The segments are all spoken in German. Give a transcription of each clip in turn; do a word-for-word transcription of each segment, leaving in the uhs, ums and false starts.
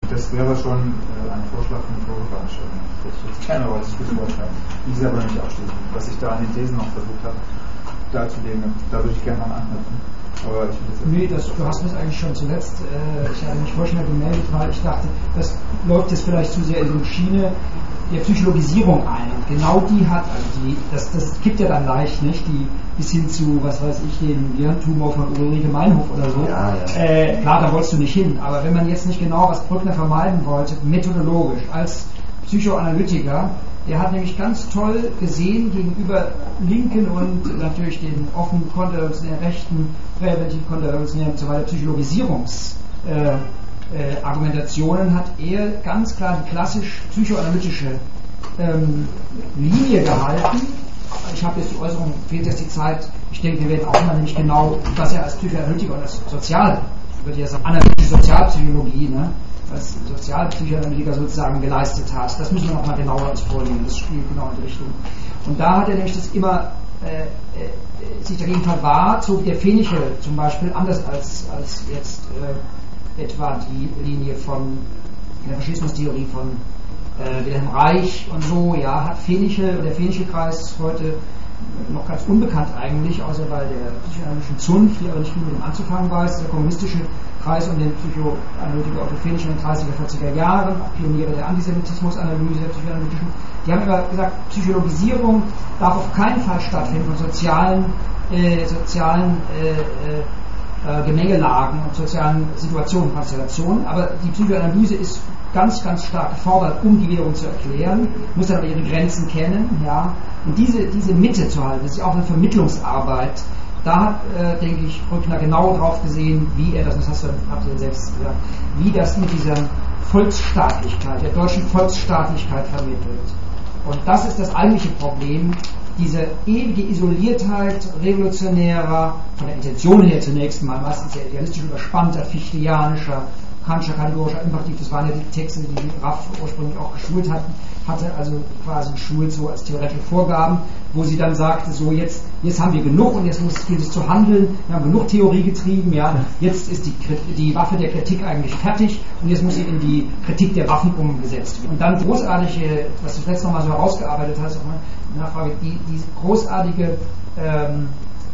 Das wäre schon äh, ein Vorschlag von Veranstaltung. Das hätte ich jetzt keine Rolle zu beurteilen. Die ist aber nicht abschließend. Was ich da an den Thesen noch versucht habe darzulegen, da würde ich gerne mal anknüpfen. Aber ich das nee, das, du hast mich eigentlich schon zuletzt, äh, ich hatte mich vorher schon gemeldet, weil ich dachte, das läuft jetzt vielleicht zu sehr in die Schiene der Psychologisierung ein. Und genau die hat, also die, das, das kippt ja dann leicht, nicht? Die bis hin zu, was weiß ich, den Gehirntumor von Ulrike Meinhof oder so. Ja, ja. Äh, klar, da wolltest du nicht hin. Aber wenn man jetzt nicht genau, was Brückner vermeiden wollte, methodologisch, als Psychoanalytiker, der hat nämlich ganz toll gesehen gegenüber linken und natürlich den offen konterrevolutionären, rechten, präventiv konterrevolutionären und so weiter Psychologisierungs äh, äh, Argumentationen hat er ganz klar die klassisch psychoanalytische ähm, Linie gehalten. Ich habe jetzt die Äußerung, fehlt jetzt die Zeit, ich denke, wir werden auch mal nämlich genau, was er als Psychoanalytiker und als Sozial, ich würde ja sagen, analytische Sozialpsychologie, ne, als Sozialpsychoanalytiker sozusagen geleistet hat. Das müssen wir nochmal genauer uns vornehmen, das spielt genau in die Richtung. Und da hat er nämlich das immer äh, äh, sich dagegen verwahrt, so der Fähnliche zum Beispiel, anders als, als jetzt äh, etwa die Linie von der Faschismustheorie von äh, Wilhelm Reich und so, ja, hat Fähnliche, der Fähnliche-Kreis heute noch ganz unbekannt eigentlich, außer bei der psychoanalytischen Zunft, die aber nicht viel mit dem anzufangen weiß, der kommunistische Kreis und den Psychoanalytiker Otto Fähnich in den dreißiger, vierziger Jahren, Pioniere der Antisemitismusanalyse, der psychoanalytischen, die haben immer gesagt, Psychologisierung darf auf keinen Fall stattfinden von sozialen, äh, sozialen äh, äh, Gemengelagen und sozialen Situationen, Konstellationen, aber die Psychoanalyse ist ganz, ganz stark gefordert, um die Währung zu erklären, muss dann aber ihre Grenzen kennen, ja, und diese, diese Mitte zu halten, das ist auch eine Vermittlungsarbeit. Da hat, äh, denke ich, Brückner genau drauf gesehen, wie er das, das hast du, habt ihr selbst gesagt, wie das mit dieser Volksstaatlichkeit, der deutschen Volksstaatlichkeit vermittelt. Und das ist das eigentliche Problem, diese ewige Isoliertheit revolutionärer, von der Intention her zunächst mal, meistens sehr idealistisch überspannter, fichtelianischer, kantischer, kategorischer Imperativ, das waren ja die Texte, die Raff ursprünglich auch geschult hatten, hatte also quasi geschult so als theoretische Vorgaben, wo sie dann sagte, so jetzt, jetzt haben wir genug und jetzt muss gilt es zu handeln, wir haben genug Theorie getrieben, ja, jetzt ist die, die Waffe der Kritik eigentlich fertig und jetzt muss sie in die Kritik der Waffen umgesetzt werden. Und dann großartige, was du letztes nochmal so herausgearbeitet hast, auch eine Nachfrage, die, die großartige ähm,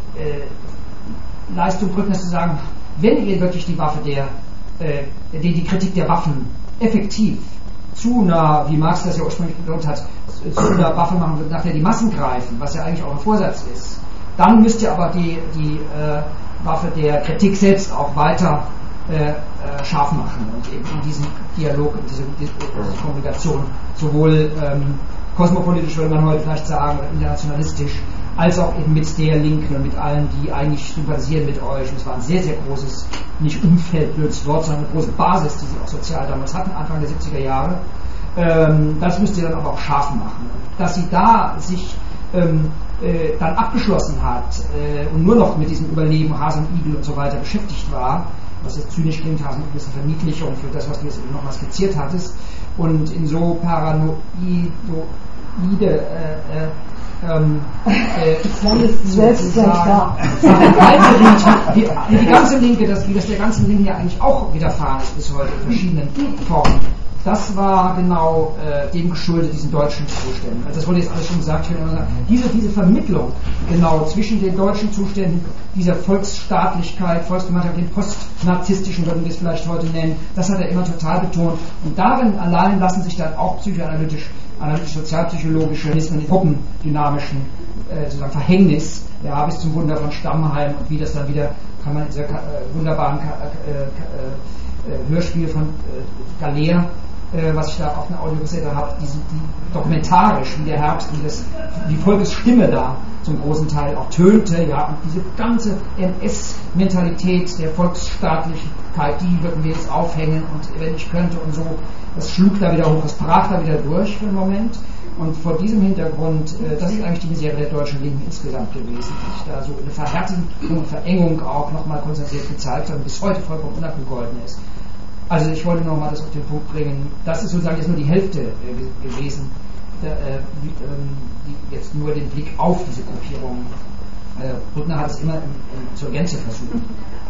äh, Leistung Brückners zu sagen, wenn ihr wirklich die Waffe der äh, die, die Kritik der Waffen effektiv zu einer, wie Marx das ja ursprünglich betont hat, zu einer Waffe machen wird, nach der die Massen greifen, was ja eigentlich auch ein Vorsatz ist, dann müsst ihr aber die, die äh, Waffe der Kritik selbst auch weiter äh, äh, scharf machen und eben in diesem Dialog, in diese, diese Kommunikation sowohl ähm, kosmopolitisch, würde man heute vielleicht sagen, oder internationalistisch, als auch eben mit der Linken und mit allen, die eigentlich sympathisieren mit euch. Und es war ein sehr, sehr großes, nicht Umfeld, blödes Wort, sondern eine große Basis, die sie auch sozial damals hatten, Anfang der siebziger Jahre. Ähm, das müsst ihr dann aber auch scharf machen. Dass sie da sich ähm, äh, dann abgeschlossen hat äh, und nur noch mit diesem Überleben, Hase und Igel und so weiter beschäftigt war, was jetzt zynisch klingt, Hase und Igel ist eine Verniedlichung für das, was du jetzt eben nochmal skizziert hattest, und in so paranoide äh, äh, ähm, äh, Selbstländer. Die, die, die ganze Linke, das, wie das der ganzen Linke ja eigentlich auch widerfahren ist bis heute in verschiedenen Formen. Das war genau äh, dem geschuldet, diesen deutschen Zuständen. Also das wurde jetzt alles schon gesagt, ich will immer sagen, diese, diese Vermittlung genau zwischen den deutschen Zuständen, dieser Volksstaatlichkeit, Volksgemeinschaft, den postnarzisstischen, würden wir es vielleicht heute nennen, das hat er immer total betont. Und darin allein lassen sich dann auch psychoanalytisch, analytisch-sozialpsychologische Mechanismen, gruppendynamischen äh, sozusagen Verhängnis, ja, bis zum Wunder von Stammheim und wie das dann wieder, kann man in dieser äh, wunderbaren äh, äh, Hörspiel von äh, Galer, äh, was ich da auf einer Audiokassette habe, die, die dokumentarisch, wie der Herbst, wie, das, wie Volkes Stimme da zum großen Teil auch tönte, ja, und diese ganze N S-Mentalität der Volksstaatlichkeit, die würden wir jetzt aufhängen und wenn ich könnte und so, das schlug da wieder hoch, das brach da wieder durch für einen Moment. Und vor diesem Hintergrund, äh, das ist eigentlich die Misere der deutschen Linken insgesamt gewesen, die sich da so eine Verhärtung und Verengung auch nochmal konzentriert gezeigt hat und bis heute vollkommen unabgegolten ist. Also ich wollte nochmal das auf den Punkt bringen, das ist sozusagen jetzt nur die Hälfte äh, gewesen, der, äh, die, ähm, die jetzt nur den Blick auf diese Gruppierung. Äh, Brückner hat es immer im, im, zur Gänze versucht.